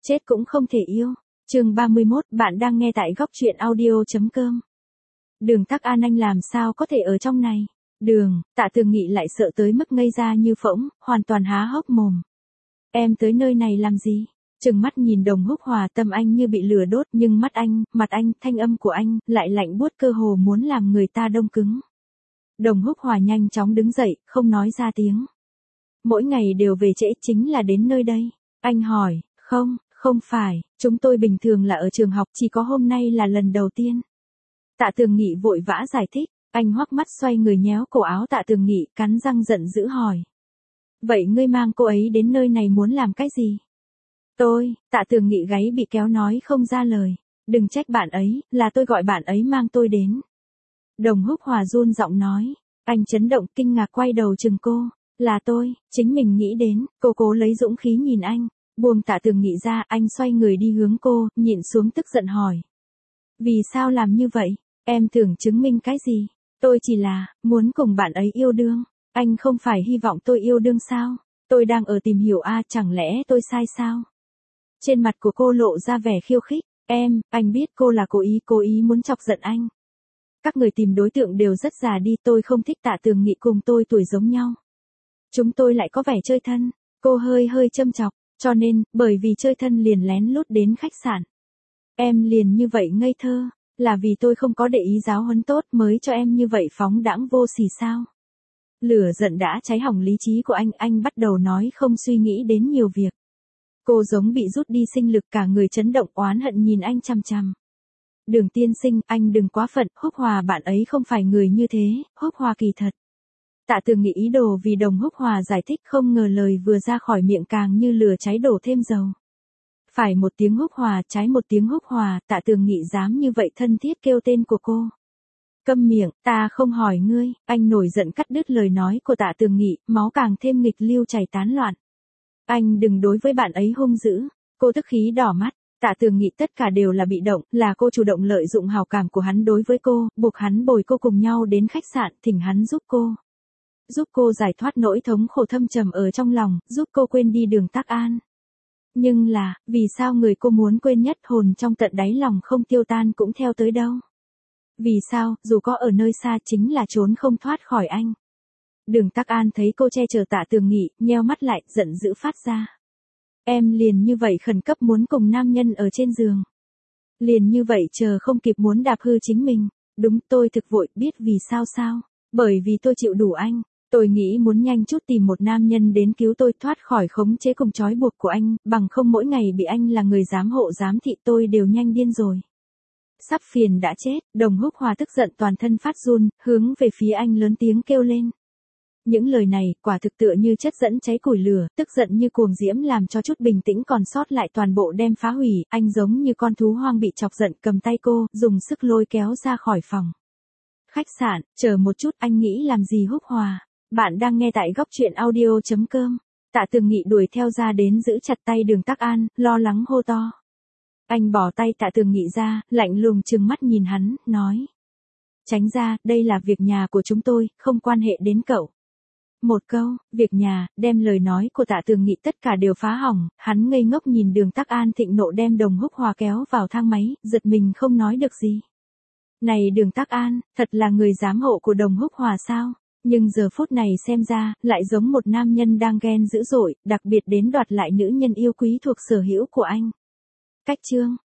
chết cũng không thể yêu. Chương 31, bạn đang nghe tại góc truyện audio.com. Đường Tắc An, anh làm sao có thể ở trong này? Tạ Tường Nghị lại sợ tới mức ngây ra như phỗng, hoàn toàn há hốc mồm. Em tới nơi này làm gì? Trừng mắt nhìn Đồng Húc Hòa, tâm anh như bị lửa đốt, nhưng mặt anh, thanh âm của anh, lại lạnh buốt cơ hồ muốn làm người ta đông cứng. Đồng Húc Hòa nhanh chóng đứng dậy, không nói ra tiếng. Mỗi ngày đều về trễ chính là đến nơi đây. Anh hỏi, không phải, chúng tôi bình thường là ở trường học, chỉ có hôm nay là lần đầu tiên. Tạ Tường Nghị vội vã giải thích, anh hoắc mắt xoay người nhéo cổ áo Tạ Tường Nghị, cắn răng giận dữ hỏi. Vậy ngươi mang cô ấy đến nơi này muốn làm cái gì? Tạ Tường Nghị gáy bị kéo nói không ra lời. Đừng trách bạn ấy, là tôi gọi bạn ấy mang tôi đến. Đồng Húc Hòa run giọng nói. Anh chấn động kinh ngạc quay đầu chừng cô. Là tôi, chính mình nghĩ đến. Cô cố lấy dũng khí nhìn anh. Buông Tạ Tường Nghị ra, anh xoay người đi hướng cô, nhịn xuống tức giận hỏi. Vì sao làm như vậy? Em tưởng chứng minh cái gì? Tôi chỉ là, muốn cùng bạn ấy yêu đương. Anh không phải hy vọng tôi yêu đương sao? Tôi đang ở tìm hiểu chẳng lẽ tôi sai sao? Trên mặt của cô lộ ra vẻ khiêu khích. Anh biết cô là cố ý muốn chọc giận anh. Các người tìm đối tượng đều rất già đi, tôi không thích Tạ Tường Nghị cùng tôi tuổi giống nhau. Chúng tôi lại có vẻ chơi thân. Cô hơi châm chọc, cho nên, bởi vì chơi thân liền lén lút đến khách sạn. Em liền như vậy ngây thơ, là vì tôi không có để ý giáo huấn tốt mới cho em như vậy phóng đãng vô sỉ sao? Lửa giận đã cháy hỏng lý trí của anh bắt đầu nói không suy nghĩ đến nhiều việc. Cô giống bị rút đi sinh lực, cả người chấn động oán hận nhìn anh chằm chằm. Đường tiên sinh, anh đừng quá phận, Húc Hòa bạn ấy không phải người như thế, Húc Hòa kỳ thật. Tạ Tường Nghị ý đồ vì Đồng Húc Hòa giải thích, không ngờ lời vừa ra khỏi miệng càng như lửa cháy đổ thêm dầu. Phải một tiếng Húc Hòa, trái một tiếng Húc Hòa, Tạ Tường Nghị dám như vậy thân thiết kêu tên của cô. Câm miệng, ta không hỏi ngươi, anh nổi giận cắt đứt lời nói của Tạ Tường Nghị, máu càng thêm nghịch lưu chảy tán loạn. Anh đừng đối với bạn ấy hung dữ. Cô tức khí đỏ mắt. Tạ Tường Nghị tất cả đều là bị động, là cô chủ động lợi dụng hào cảm của hắn đối với cô, buộc hắn bồi cô cùng nhau đến khách sạn, thỉnh hắn giúp cô giải thoát nỗi thống khổ thâm trầm ở trong lòng, giúp cô quên đi Đường Tắc An. Nhưng là, vì sao người cô muốn quên nhất, hồn trong tận đáy lòng không tiêu tan cũng theo tới đâu? Vì sao, dù có ở nơi xa chính là trốn không thoát khỏi anh? Đường Tắc An thấy cô che chở Tạ Tường Nghị, nheo mắt lại, giận dữ phát ra. Em liền như vậy khẩn cấp muốn cùng nam nhân ở trên giường. Liền như vậy chờ không kịp muốn đạp hư chính mình. Đúng, tôi thực vội, biết vì sao? Bởi vì tôi chịu đủ anh. Tôi nghĩ muốn nhanh chút tìm một nam nhân đến cứu tôi thoát khỏi khống chế cùng trói buộc của anh, bằng không mỗi ngày bị anh là người giám hộ giám thị tôi đều nhanh điên rồi. Sắp phiền đã chết, Đồng Húc Hòa tức giận toàn thân phát run, hướng về phía anh lớn tiếng kêu lên. Những lời này, quả thực tựa như chất dẫn cháy củi lửa, tức giận như cuồng diễm làm cho chút bình tĩnh còn sót lại toàn bộ đem phá hủy, anh giống như con thú hoang bị chọc giận cầm tay cô, dùng sức lôi kéo ra khỏi phòng. Khách sạn, chờ một chút, anh nghĩ làm gì Húc Hòa? Bạn đang nghe tại góc truyện audio.com. Tạ Tường Nghị đuổi theo ra đến giữ chặt tay Đường Tắc An, lo lắng hô to. Anh bỏ tay Tạ Tường Nghị ra, lạnh lùng trừng mắt nhìn hắn, nói. Tránh ra, đây là việc nhà của chúng tôi, không quan hệ đến cậu. Một câu, việc nhà, đem lời nói của Tạ Tường Nghị tất cả đều phá hỏng, hắn ngây ngốc nhìn Đường Tắc An thịnh nộ đem Đồng Húc Hòa kéo vào thang máy, giật mình không nói được gì. Này Đường Tắc An, thật là người giám hộ của Đồng Húc Hòa sao? Nhưng giờ phút này xem ra, lại giống một nam nhân đang ghen dữ dội, đặc biệt đến đoạt lại nữ nhân yêu quý thuộc sở hữu của anh. Cách chương.